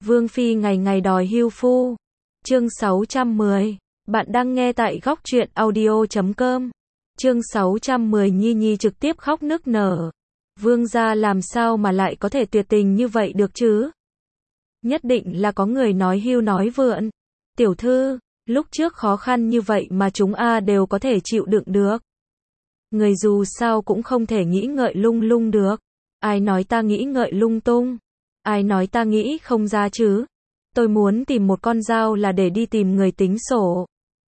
Vương Phi ngày ngày đòi hưu phu. Chương 610. Bạn đang nghe tại góc truyện audio.com. Chương 610 Nhi Nhi trực tiếp khóc nức nở. Vương gia làm sao mà lại có thể tuyệt tình như vậy được chứ? Nhất định là có người nói hưu nói vượn. Tiểu thư, lúc trước khó khăn như vậy mà chúng đều có thể chịu đựng được. Người dù sao cũng không thể nghĩ ngợi lung lung được. Ai nói ta nghĩ ngợi lung tung? Ai nói ta nghĩ không ra chứ? Tôi muốn tìm một con dao là để đi tìm người tính sổ.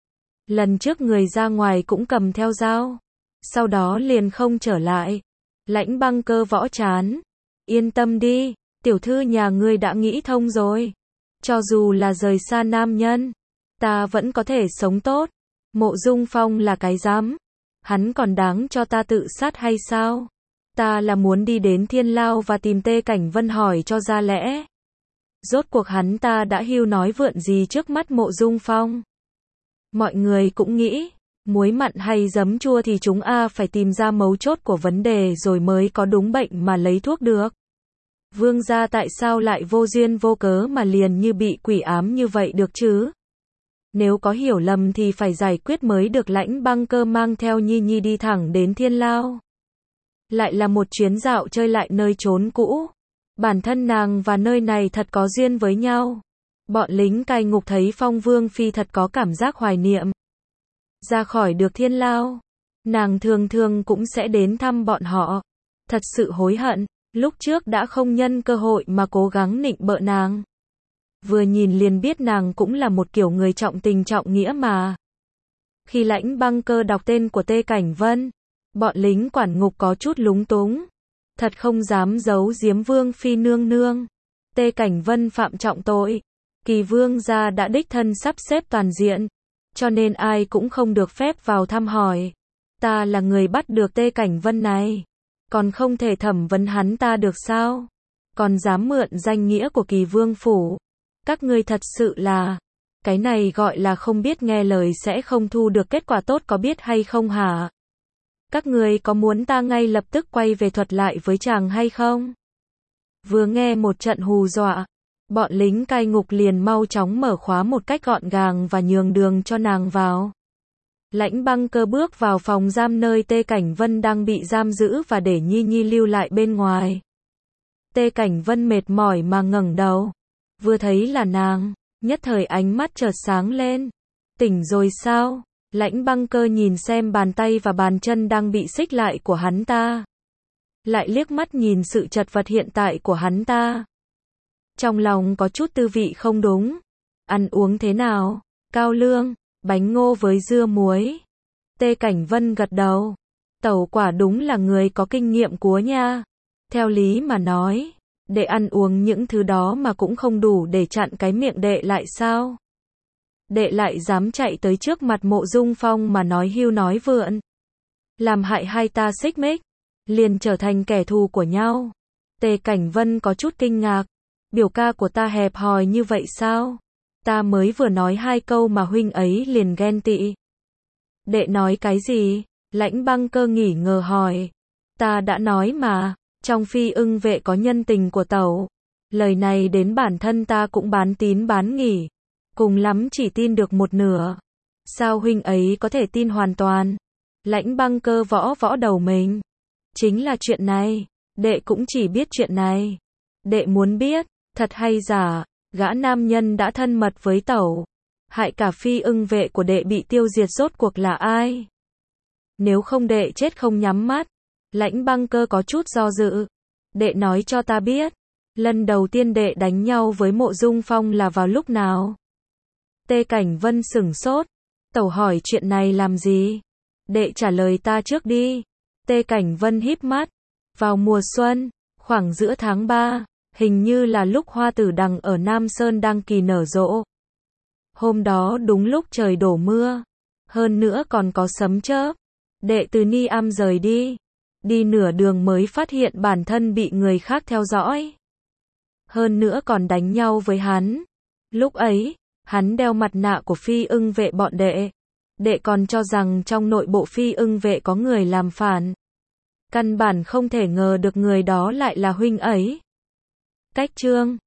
Lần trước người ra ngoài cũng cầm theo dao. Sau đó liền không trở lại. Lãnh Băng Cơ võ chán. Yên tâm đi, tiểu thư nhà ngươi đã nghĩ thông rồi. Cho dù là rời xa nam nhân, ta vẫn có thể sống tốt. Mộ Dung Phong là cái dám. Hắn còn đáng cho ta tự sát hay sao? Ta là muốn đi đến Thiên Lao và tìm Tê Cảnh Vân hỏi cho ra lẽ. Rốt cuộc hắn ta đã hưu nói vượn gì trước mắt Mộ Dung Phong? Mọi người cũng nghĩ, muối mặn hay giấm chua thì chúng phải tìm ra mấu chốt của vấn đề rồi mới có đúng bệnh mà lấy thuốc được. Vương gia tại sao lại vô duyên vô cớ mà liền như bị quỷ ám như vậy được chứ? Nếu có hiểu lầm thì phải giải quyết mới được. Lãnh Băng Cơ mang theo Nhi Nhi đi thẳng đến Thiên Lao. Lại là một chuyến dạo chơi lại nơi trốn cũ. Bản thân nàng và nơi này thật có duyên với nhau. Bọn lính cai ngục thấy Phong Vương Phi thật có cảm giác hoài niệm. Ra khỏi được Thiên Lao, nàng thường thường cũng sẽ đến thăm bọn họ. Thật sự hối hận, lúc trước đã không nhân cơ hội mà cố gắng nịnh bợ nàng. Vừa nhìn liền biết nàng cũng là một kiểu người trọng tình trọng nghĩa mà. Khi Lãnh Băng Cơ đọc tên của Tê Cảnh Vân, bọn lính quản ngục có chút lúng túng. Thật không dám giấu giếm Vương Phi nương nương. Tê Cảnh Vân phạm trọng tội. Kỳ vương gia đã đích thân sắp xếp toàn diện. Cho nên ai cũng không được phép vào thăm hỏi. Ta là người bắt được Tê Cảnh Vân này. Còn không thể thẩm vấn hắn ta được sao? Còn dám mượn danh nghĩa của Kỳ vương phủ. Các ngươi thật sự là... Cái này gọi là không biết nghe lời sẽ không thu được kết quả tốt có biết hay không hả? Các người có muốn ta ngay lập tức quay về thuật lại với chàng hay không? Vừa nghe một trận hù dọa, bọn lính cai ngục liền mau chóng mở khóa một cách gọn gàng và nhường đường cho nàng vào. Lãnh Băng Cơ bước vào phòng giam nơi Tê Cảnh Vân đang bị giam giữ và để Nhi Nhi lưu lại bên ngoài. Tê Cảnh Vân mệt mỏi mà ngẩng đầu. Vừa thấy là nàng, nhất thời ánh mắt chợt sáng lên. Tỉnh rồi sao? Lãnh Băng Cơ nhìn xem bàn tay và bàn chân đang bị xích lại của hắn ta. Lại liếc mắt nhìn sự chật vật hiện tại của hắn ta. Trong lòng có chút tư vị không đúng. Ăn uống thế nào? Cao lương, bánh ngô với dưa muối. Tê Cảnh Vân gật đầu. Tẩu quả đúng là người có kinh nghiệm cúa nha. Theo lý mà nói, để ăn uống những thứ đó mà cũng không đủ để chặn cái miệng đệ lại sao? Đệ lại dám chạy tới trước mặt Mộ Dung Phong mà nói hưu nói vượn. Làm hại hai ta xích mích, liền trở thành kẻ thù của nhau. Tê Cảnh Vân có chút kinh ngạc. Biểu ca của ta hẹp hòi như vậy sao? Ta mới vừa nói hai câu mà huynh ấy liền ghen tị. Đệ nói cái gì? Lãnh Băng Cơ nghỉ ngờ hỏi. Ta đã nói mà, trong Phi Ưng vệ có nhân tình của tẩu. Lời này đến bản thân ta cũng bán tín bán nghi. Cùng lắm chỉ tin được một nửa. Sao huynh ấy có thể tin hoàn toàn? Lãnh Băng Cơ võ đầu mình. Chính là chuyện này, đệ cũng chỉ biết chuyện này. Đệ muốn biết, thật hay giả, gã nam nhân đã thân mật với tẩu. Hại cả Phi Ưng vệ của đệ bị tiêu diệt rốt cuộc là ai? Nếu không đệ chết không nhắm mắt. Lãnh Băng Cơ có chút do dự. Đệ nói cho ta biết, lần đầu tiên đệ đánh nhau với Mộ Dung Phong là vào lúc nào? Tê Cảnh Vân sửng sốt. Tẩu hỏi chuyện này làm gì? Đệ trả lời ta trước đi. Tê Cảnh Vân híp mắt. Vào mùa xuân, khoảng giữa tháng 3, hình như là lúc hoa tử đằng ở Nam Sơn đang kỳ nở rộ. Hôm đó đúng lúc trời đổ mưa. Hơn nữa còn có sấm chớp. Đệ từ Ni Am rời đi. Đi nửa đường mới phát hiện bản thân bị người khác theo dõi. Hơn nữa còn đánh nhau với hắn. Lúc ấy, hắn đeo mặt nạ của Phi Ưng vệ bọn đệ. Đệ còn cho rằng trong nội bộ Phi Ưng vệ có người làm phản. Căn bản không thể ngờ được người đó lại là huynh ấy. Cách chương